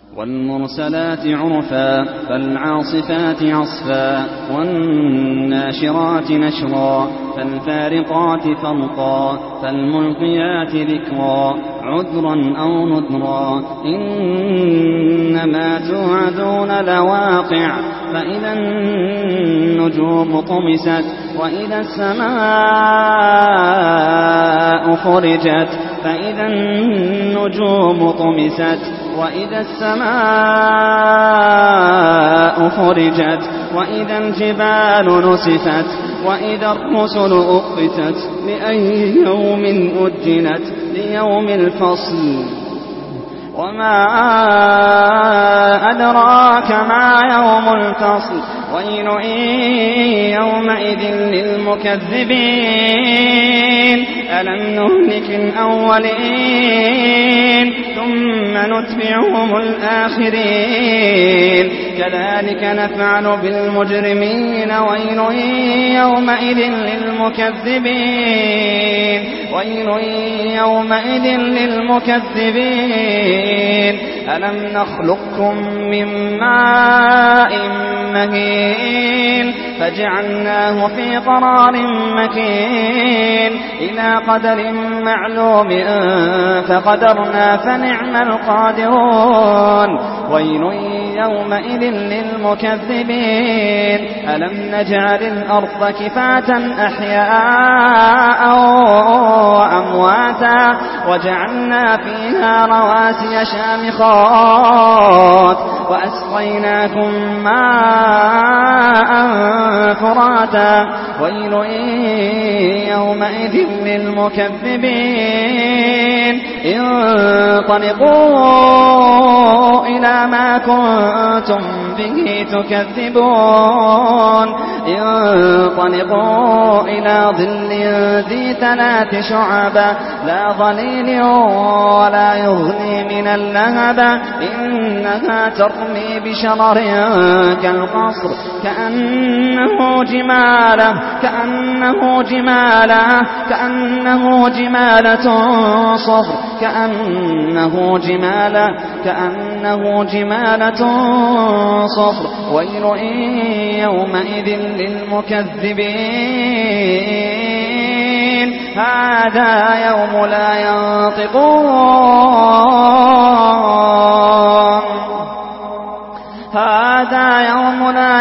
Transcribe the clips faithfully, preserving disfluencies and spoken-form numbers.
والمرسلات عرفا فالعاصفات عصفا والناشرات نشرا فالفارقات فرقا فالملقيات ذكرا عذرا أو نذرا إنما توعدون لواقع فإذا النجوم طمست وإذا السماء فرجت فإذا النجوم طمست وإذا السماء فرجت وإذا الجبال نسفت وإذا الرسل أقتت لأي يوم أجلت ليوم الفصل وما أدراك ما يوم الفصل ويل يومئذ للمكذبين ألم نهلك الأولين ثم نتبعهم الآخرين كذلك نفعل بالمجرمين ويل يومئذ للمكذبين ويل يومئذ للمكذبين ألم نخلقكم من ماء مهين فجعلناه في قرار مكين إلى قدر معلوم فقدرنا فنعم القادرون ويل يومئذ للمكذبين ألم نجعل الأرض كفاة أحياء وأمواتا وجعلنا فيها رواسي شامخات وأسقيناكم ماء فراتا ويل يومئذ للمكذبين انطلقوا إلى ما كنتم به تكذبون انطلقوا إلى ظل ذي ثلاث شعب لا ظليل ولا يغني من اللهب إنها ترمي بشرر كالقصر كأنه جمالة كأنه جمالة كأنه جمالة صفر كأنه جمالة كأنه جمالة صفر ويل يومئذ للمكذبين هذا يوم لا ينطقون هذا يوم لا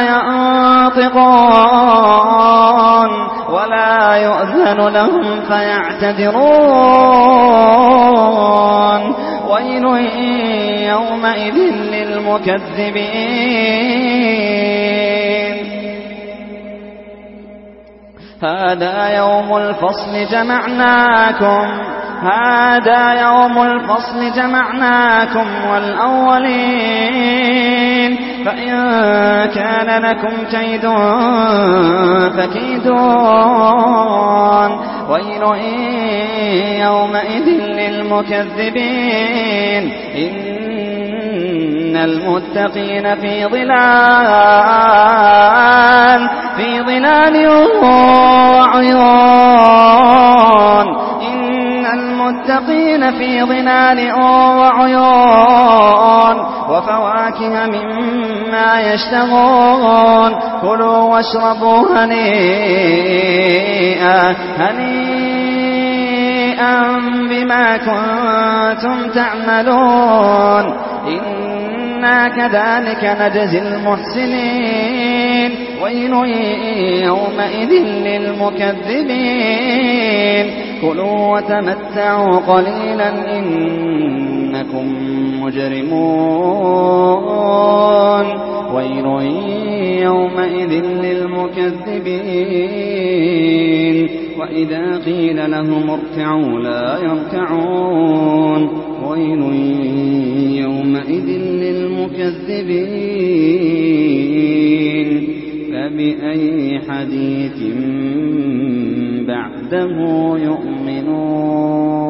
ينطقون ولا يؤذن لهم فيعتذرون ويل يومئذ للمكذبين هذا يوم الفصل جمعناكم هذا يوم الفصل جمعناكم والأولين فإن كان لكم كيد فكيدون ويل يومئذ للمكذبين إن المتقين في ظلال في ظلال وعيون إن المتقين في ظلال وعيون وفواكه مما يشتهون كلوا واشربوا هنيئا هنيئا بما كنتم تعملون إنا كذلك نجزي المحسنين ويل يومئذ للمكذبين كلوا وتمتعوا قليلا إنكم مجرمون ويل يومئذ للمكذبين وإذا قيل لهم اركعوا لا يركعون ويل يومئذ للمكذبين فبأي حديث بعده يؤمنون